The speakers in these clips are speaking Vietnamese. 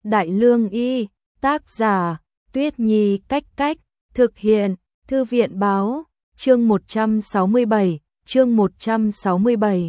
Đại Lương Y, tác giả, Tuyết Nhi Cách Cách, thực hiện, Thư viện Báo, chương 167, chương 167.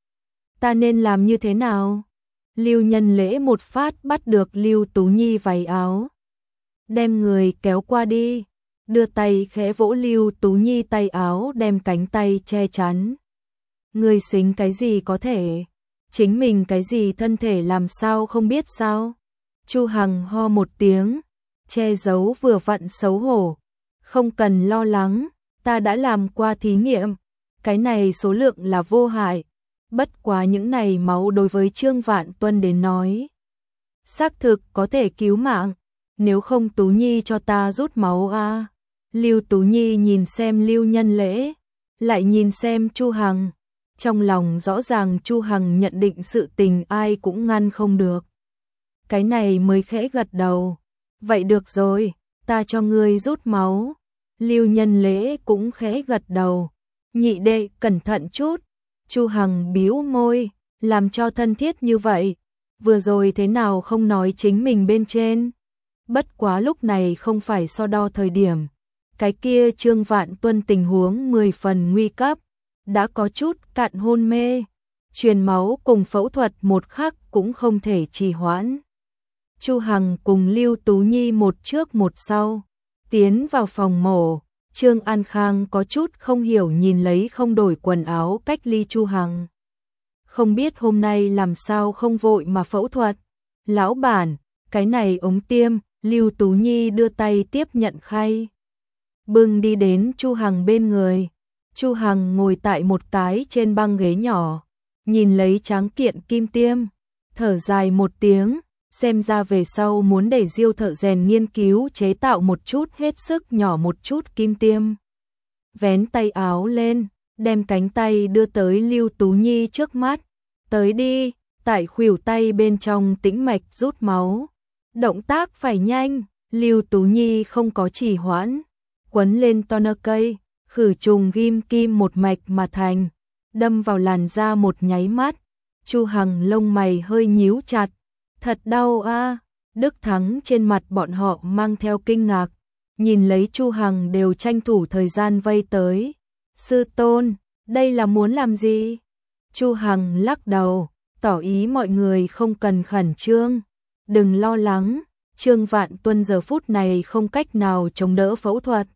Ta nên làm như thế nào? Lưu Nhân Lễ một phát bắt được Lưu Tú Nhi váy áo, đem người kéo qua đi, đưa tay khẽ vỗ Lưu Tú Nhi tay áo, đem cánh tay che chắn. Người xính cái gì có thể, chính mình cái gì thân thể làm sao không biết sao? Chu Hằng ho một tiếng, che giấu vừa vặn xấu hổ. Không cần lo lắng, ta đã làm qua thí nghiệm, cái này số lượng là vô hại. Bất quá những này máu đối với Trương Vạn Tuân đến nói, xác thực có thể cứu mạng, nếu không Tú Nhi cho ta rút máu a. Lưu Tú Nhi nhìn xem Lưu Nhân Lễ, lại nhìn xem Chu Hằng, trong lòng rõ ràng Chu Hằng nhận định sự tình ai cũng ngăn không được. Cái này mới khẽ gật đầu, vậy được rồi, ta cho ngươi rút máu. Lưu Nhân Lễ cũng khẽ gật đầu, nhị đệ cẩn thận chút. Chu Hằng bĩu môi, làm cho thân thiết như vậy, vừa rồi thế nào không nói chính mình bên trên. Bất quá lúc này không phải so đo thời điểm, cái kia Trương Vạn Tuân tình huống 10 phần nguy cấp, đã có chút cạn hôn mê, truyền máu cùng phẫu thuật một khắc cũng không thể trì hoãn. Chu Hằng cùng Lưu Tú Nhi một trước một sau, tiến vào phòng mổ. Trương An Khang có chút không hiểu nhìn lấy không đổi quần áo cách ly Chu Hằng. Không biết hôm nay làm sao không vội mà phẫu thuật. Lão bản, cái này ống tiêm. Lưu Tú Nhi đưa tay tiếp nhận khay, bưng đi đến Chu Hằng bên người. Chu Hằng ngồi tại một cái trên băng ghế nhỏ, nhìn lấy tráng kiện kim tiêm, thở dài một tiếng, xem ra về sau muốn để Diêu thợ rèn nghiên cứu chế tạo một chút hết sức nhỏ một chút kim tiêm. Vén tay áo lên, đem cánh tay đưa tới Lưu Tú Nhi trước mắt, tới đi, tại khuỷu tay bên trong tĩnh mạch rút máu. Động tác phải nhanh, Lưu Tú Nhi không có trì hoãn, quấn lên toner cây, khử trùng ghim kim một mạch mà thành, đâm vào làn da một nháy mắt. Chu Hằng lông mày hơi nhíu chặt, thật đau a. Đức Thắng trên mặt bọn họ mang theo kinh ngạc, nhìn lấy Chu Hằng đều tranh thủ thời gian vây tới. Sư tôn, đây là muốn làm gì? Chu Hằng lắc đầu, tỏ ý mọi người không cần khẩn trương. Đừng lo lắng, Trương Vạn Tuân giờ phút này không cách nào chống đỡ phẫu thuật.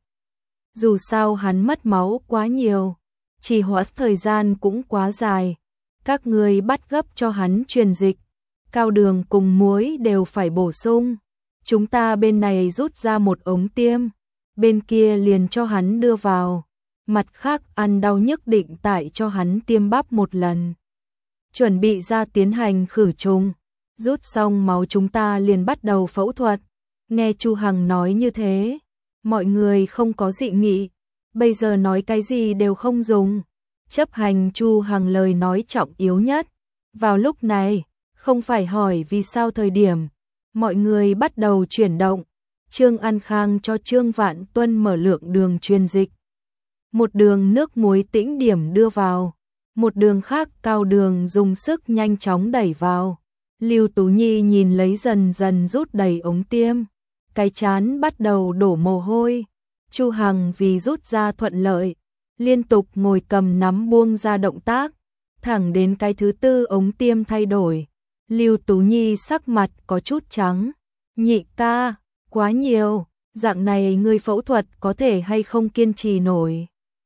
Dù sao hắn mất máu quá nhiều, trì hoãn thời gian cũng quá dài. Các người bắt gấp cho hắn truyền dịch, cao đường cùng muối đều phải bổ sung. Chúng ta bên này rút ra một ống tiêm, bên kia liền cho hắn đưa vào. Mặt khác ăn đau nhức định tại cho hắn tiêm bắp một lần. Chuẩn bị ra tiến hành khử trùng. Rút xong máu chúng ta liền bắt đầu phẫu thuật. Nghe Chu Hằng nói như thế, mọi người không có dị nghị, bây giờ nói cái gì đều không dùng. Chấp hành Chu Hằng lời nói trọng yếu nhất. Vào lúc này, không phải hỏi vì sao thời điểm, mọi người bắt đầu chuyển động. Trương An Khang cho Trương Vạn Tuân mở lượng đường truyền dịch. Một đường nước muối tĩnh điểm đưa vào, một đường khác cao đường dùng sức nhanh chóng đẩy vào. Lưu Tú Nhi nhìn lấy dần dần rút đầy ống tiêm, cái trán bắt đầu đổ mồ hôi. Chu Hằng vì rút ra thuận lợi, liên tục ngồi cầm nắm buông ra động tác, thẳng đến cái thứ tư ống tiêm thay đổi. Lưu Tú Nhi sắc mặt có chút trắng. Nhị ca, quá nhiều, dạng này người phẫu thuật có thể hay không kiên trì nổi.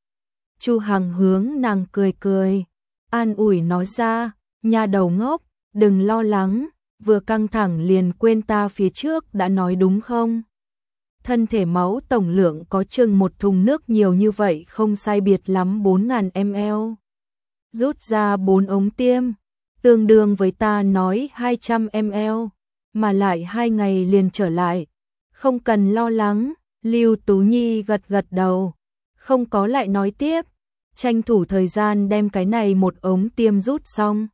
Chu Hằng hướng nàng cười cười, an ủi nói ra, nha đầu ngốc, đừng lo lắng, vừa căng thẳng liền quên ta phía trước đã nói đúng không? Thân thể máu tổng lượng có chừng một thùng nước nhiều như vậy không sai biệt lắm 4.000 ml. Rút ra 4 ống tiêm, tương đương với ta nói 200 ml, mà lại 2 ngày liền trở lại. Không cần lo lắng, Lưu Tú Nhi gật gật đầu, không có lại nói tiếp, tranh thủ thời gian đem cái này một ống tiêm rút xong.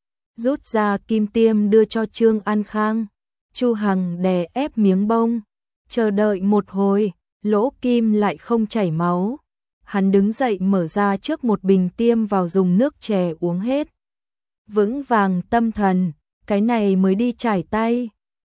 Rút ra kim tiêm đưa cho Trương An Khang. Chu Hằng đè ép miếng bông, chờ đợi một hồi, lỗ kim lại không chảy máu. Hắn đứng dậy mở ra trước một bình tiêm vào dùng nước chè uống hết. Vững vàng tâm thần, cái này mới đi chải tay.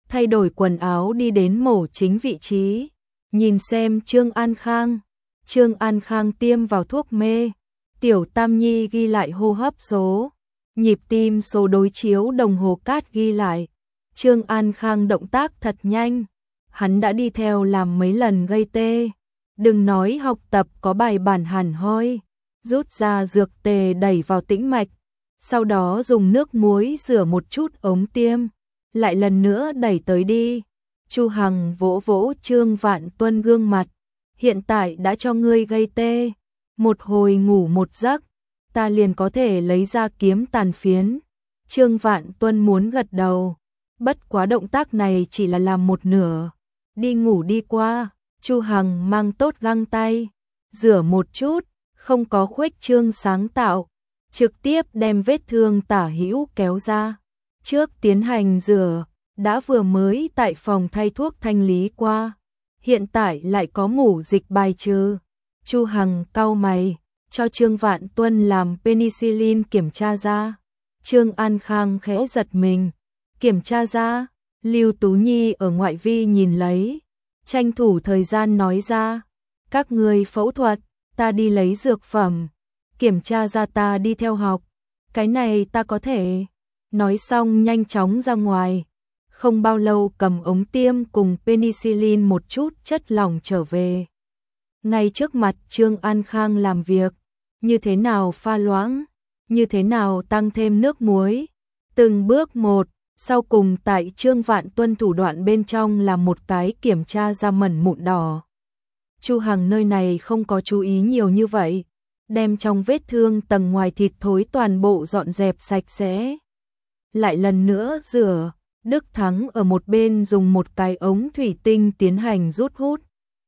thay đổi quần áo đi đến mổ chính vị trí, nhìn xem Trương An Khang. Trương An Khang tiêm vào thuốc mê, Tiểu Tam Nhi ghi lại hô hấp số, nhịp tim số đối chiếu đồng hồ cát ghi lại. Trương An Khang động tác thật nhanh, hắn đã đi theo làm mấy lần gây tê. Đừng nói học tập có bài bản hẳn hoi, rút ra dược tề đẩy vào tĩnh mạch, sau đó dùng nước muối rửa một chút ống tiêm, lại lần nữa đẩy tới đi. Chu Hằng vỗ vỗ Trương Vạn Tuân gương mặt, hiện tại đã cho ngươi gây tê, một hồi ngủ một giấc, ta liền có thể lấy ra kiếm tàn phiến. Trương Vạn Tuân muốn gật đầu, bất quá động tác này chỉ là làm một nửa, đi ngủ đi qua. Chu Hằng mang tốt găng tay, rửa một chút, không có khuếch trương sáng tạo, trực tiếp đem vết thương tả hữu kéo ra. Trước tiến hành rửa, đã vừa mới tại phòng thay thuốc thanh lý qua, hiện tại lại có mủ dịch bài trừ. Chu Hằng cau mày, cho Trương Vạn Tuân làm penicillin kiểm tra ra. Trương An Khang khẽ giật mình, kiểm tra ra. Lưu Tú Nhi ở ngoại vi nhìn lấy, tranh thủ thời gian nói ra, các người phẫu thuật, ta đi lấy dược phẩm, kiểm tra ra ta đi theo học, cái này ta có thể. Nói xong nhanh chóng ra ngoài, không bao lâu cầm ống tiêm cùng penicillin một chút chất lỏng trở về. Ngay trước mặt Trương An Khang làm việc, như thế nào pha loãng, như thế nào tăng thêm nước muối, từng bước một. Sau cùng tại Trương Vạn Tuân thủ đoạn bên trong là một cái kiểm tra ra mẩn mụn đỏ. Chu Hằng nơi này không có chú ý nhiều như vậy, đem trong vết thương tầng ngoài thịt thối toàn bộ dọn dẹp sạch sẽ. Lại lần nữa rửa, Đức Thắng ở một bên dùng một cái ống thủy tinh tiến hành rút hút,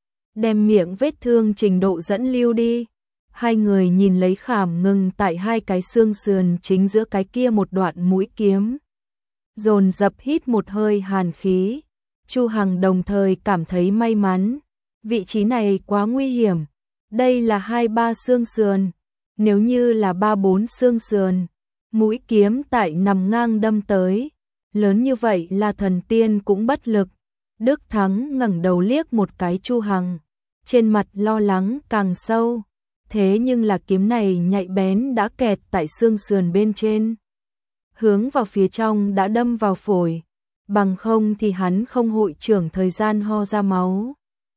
đem miệng vết thương trình độ dẫn lưu đi. Hai người nhìn lấy khảm ngừng tại hai cái xương sườn chính giữa cái kia một đoạn mũi kiếm, dồn dập hít một hơi hàn khí. Chu Hằng đồng thời cảm thấy may mắn, vị trí này quá nguy hiểm, đây là 2-3 xương sườn, nếu như là 3-4 xương sườn, mũi kiếm tại nằm ngang đâm tới, lớn như vậy là thần tiên cũng bất lực. Đức Thắng ngẩng đầu liếc một cái Chu Hằng, trên mặt lo lắng càng sâu, thế nhưng là kiếm này nhạy bén đã kẹt tại xương sườn bên trên, hướng vào phía trong đã đâm vào phổi, bằng không thì hắn không hội trưởng thời gian ho ra máu.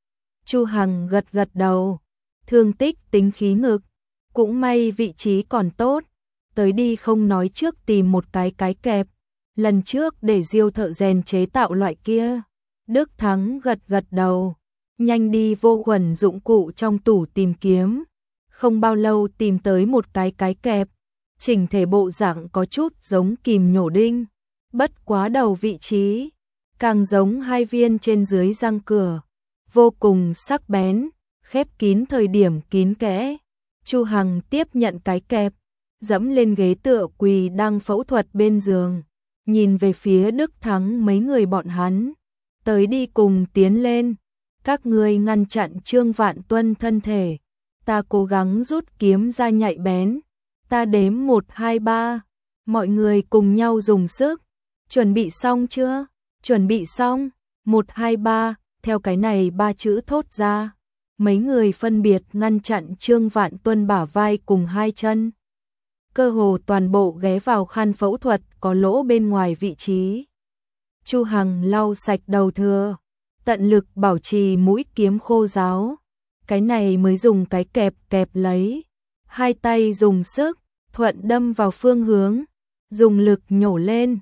Chu Hằng gật gật đầu, thương tích tính khí ngực, cũng may vị trí còn tốt, tới đi không nói trước tìm một cái kẹp, lần trước để Diêu thợ rèn chế tạo loại kia. Đức Thắng gật gật đầu, nhanh đi vô khuẩn dụng cụ trong tủ tìm kiếm, không bao lâu tìm tới một cái kẹp. Chỉnh thể bộ dạng có chút giống kìm nhổ đinh, bất quá đầu vị trí, càng giống hai viên trên dưới răng cửa, vô cùng sắc bén, khép kín thời điểm kín kẽ. Chu Hằng tiếp nhận cái kẹp, dẫm lên ghế tựa quỳ đang phẫu thuật bên giường, nhìn về phía Đức Thắng mấy người bọn hắn, tới đi cùng tiến lên, các ngươi ngăn chặn Trương Vạn Tuân thân thể, ta cố gắng rút kiếm ra nhạy bén. Ta đếm 1, 2, 3, mọi người cùng nhau dùng sức. Chuẩn bị xong chưa? Chuẩn bị xong. 1, 2, 3, theo cái này 3 chữ thốt ra. Mấy người phân biệt ngăn chặn Trương Vạn Tuân bả vai cùng hai chân. Cơ hồ toàn bộ ghé vào khăn phẫu thuật có lỗ bên ngoài vị trí. Chu Hằng lau sạch đầu thừa, tận lực bảo trì mũi kiếm khô ráo. Cái này mới dùng cái kẹp lấy. Hai tay dùng sức, thuận đâm vào phương hướng, dùng lực nhổ lên,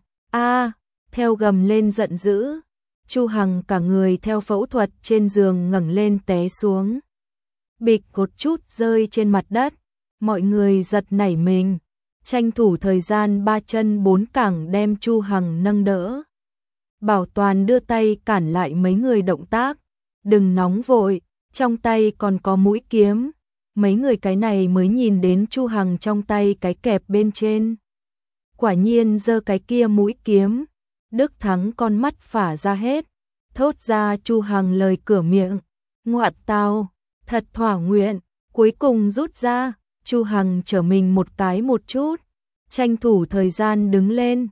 theo gầm lên giận dữ, Chu Hằng cả người theo phẫu thuật trên giường ngẩng lên té xuống. Bịch một chút rơi trên mặt đất, mọi người giật nảy mình, tranh thủ thời gian 3 chân 4 cẳng đem Chu Hằng nâng đỡ. Bảo Toàn đưa tay cản lại mấy người động tác, đừng nóng vội, trong tay còn có mũi kiếm. Mấy người cái này mới nhìn đến Chu Hằng trong tay cái kẹp bên trên. Quả nhiên giơ cái kia mũi kiếm, Đức Thắng con mắt phả ra hết, thốt ra Chu Hằng lời cửa miệng, ngoạn tao, thật thỏa nguyện, cuối cùng rút ra. Chu Hằng trở mình một cái một chút, tranh thủ thời gian đứng lên,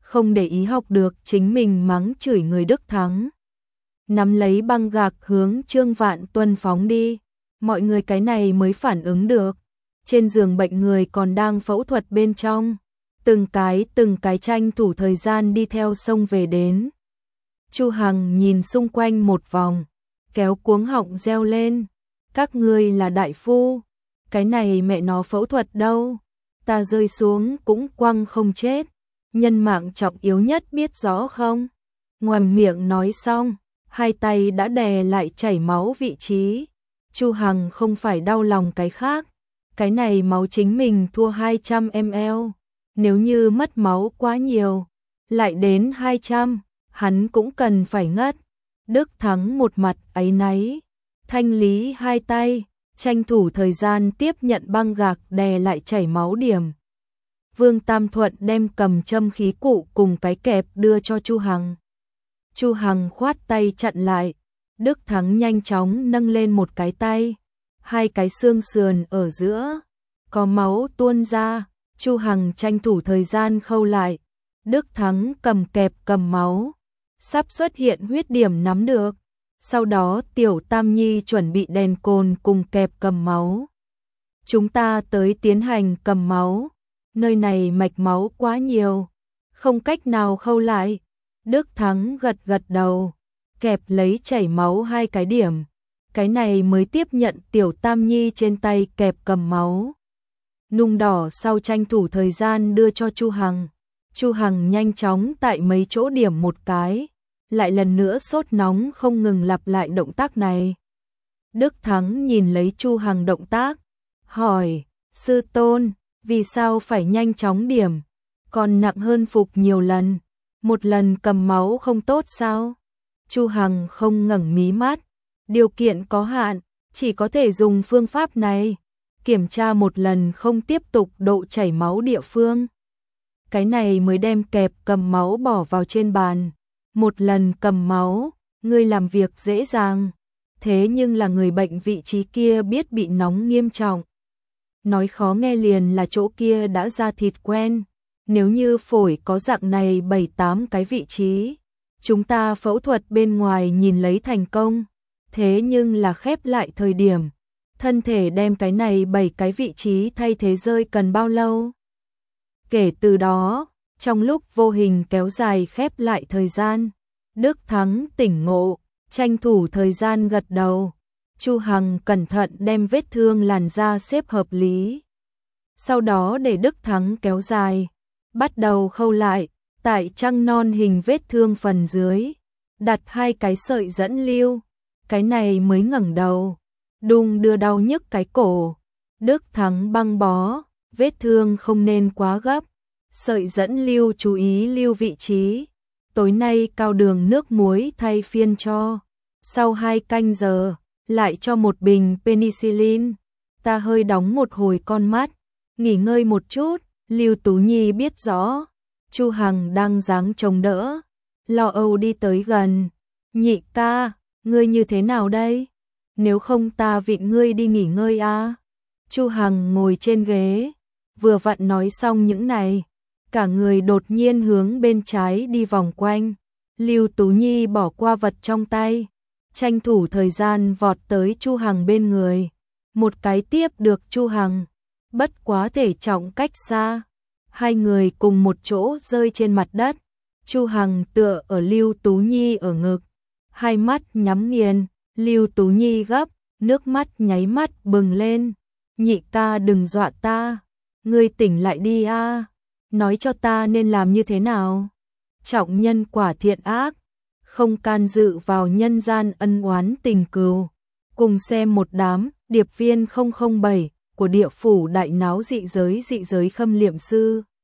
không để ý học được chính mình mắng chửi người Đức Thắng. Nắm lấy băng gạc hướng Trương Vạn Tuân phóng đi, mọi người cái này mới phản ứng được. Trên giường bệnh người còn đang phẫu thuật bên trong, từng cái tranh thủ thời gian đi theo sông về đến. Chu Hằng nhìn xung quanh một vòng, kéo cuống họng reo lên, các ngươi là đại phu, cái này mẹ nó phẫu thuật đâu, ta rơi xuống cũng quăng không chết, nhân mạng trọng yếu nhất biết rõ không? Ngoàm miệng nói xong, hai tay đã đè lại chảy máu vị trí. Chu Hằng không phải đau lòng cái khác, cái này máu chính mình thua 200 ml, nếu như mất máu quá nhiều, lại đến 200, hắn cũng cần phải ngất. Đức Thắng một mặt áy náy, thanh lý hai tay, tranh thủ thời gian tiếp nhận băng gạc đè lại chảy máu điểm. Vương Tam Thuận đem cầm châm khí cụ cùng cái kẹp đưa cho Chu Hằng. Chu Hằng khoát tay chặn lại, Đức Thắng nhanh chóng nâng lên một cái tay, hai cái xương sườn ở giữa, có máu tuôn ra, Chu Hằng tranh thủ thời gian khâu lại, Đức Thắng cầm kẹp cầm máu, sắp xuất hiện huyết điểm nắm được, sau đó Tiểu Tam Nhi chuẩn bị đèn cồn cùng kẹp cầm máu. Chúng ta tới tiến hành cầm máu, nơi này mạch máu quá nhiều, không cách nào khâu lại. Đức Thắng gật gật đầu, kẹp lấy chảy máu hai cái điểm, cái này mới tiếp nhận Tiểu Tam Nhi trên tay kẹp cầm máu. Nung đỏ sau tranh thủ thời gian đưa cho Chu Hằng. Chu Hằng nhanh chóng tại mấy chỗ điểm một cái, lại lần nữa sốt nóng không ngừng lặp lại động tác này. Đức Thắng nhìn lấy Chu Hằng động tác, hỏi, sư tôn, vì sao phải nhanh chóng điểm, còn nặng hơn phục nhiều lần, một lần cầm máu không tốt sao? Chu Hằng không ngẩng mí mắt, điều kiện có hạn, chỉ có thể dùng phương pháp này, kiểm tra một lần không tiếp tục độ chảy máu địa phương. Cái này mới đem kẹp cầm máu bỏ vào trên bàn. Một lần cầm máu, ngươi làm việc dễ dàng, thế nhưng là người bệnh vị trí kia biết bị nóng nghiêm trọng. Nói khó nghe liền là chỗ kia đã ra thịt quen, nếu như phổi có dạng này 7-8 cái vị trí, chúng ta phẫu thuật bên ngoài nhìn lấy thành công, thế nhưng là khép lại thời điểm, thân thể đem cái này 7 cái vị trí thay thế rơi cần bao lâu? Kể từ đó, trong lúc vô hình kéo dài khép lại thời gian, Đức Thắng tỉnh ngộ, tranh thủ thời gian gật đầu. Chu Hằng cẩn thận đem vết thương làn da xếp hợp lý. Sau đó để Đức Thắng kéo dài, bắt đầu khâu lại, tại trăng non hình vết thương phần dưới, đặt hai cái sợi dẫn lưu, cái này mới ngẩng đầu, đung đưa đau nhức cái cổ. Đức Thắng băng bó, vết thương không nên quá gấp, sợi dẫn lưu chú ý lưu vị trí. Tối nay cao đường nước muối thay phiên cho, sau 2 canh giờ, lại cho một bình penicillin. Ta hơi đóng một hồi con mắt, nghỉ ngơi một chút. Lưu Tú Nhi biết rõ, Chu Hằng đang dáng chống đỡ, lo âu đi tới gần. Nhị ca, ngươi như thế nào đây? Nếu không ta vịn ngươi đi nghỉ ngơi à? Chu Hằng ngồi trên ghế, vừa vặn nói xong những này, cả người đột nhiên hướng bên trái đi vòng quanh. Lưu Tú Nhi bỏ qua vật trong tay, tranh thủ thời gian vọt tới Chu Hằng bên người, một cái tiếp được Chu Hằng, bất quá thể trọng cách xa, hai người cùng một chỗ rơi trên mặt đất. Chu Hằng tựa ở Lưu Tú Nhi ở ngực, hai mắt nhắm nghiền. Lưu Tú Nhi gấp, nước mắt nháy mắt bừng lên. Nhị ca đừng dọa ta, ngươi tỉnh lại đi a, nói cho ta nên làm như thế nào. Trọng nhân quả thiện ác, không can dự vào nhân gian ân oán tình cừu. Cùng xem một đám điệp viên 007 của địa phủ đại náo dị giới khâm liệm sư.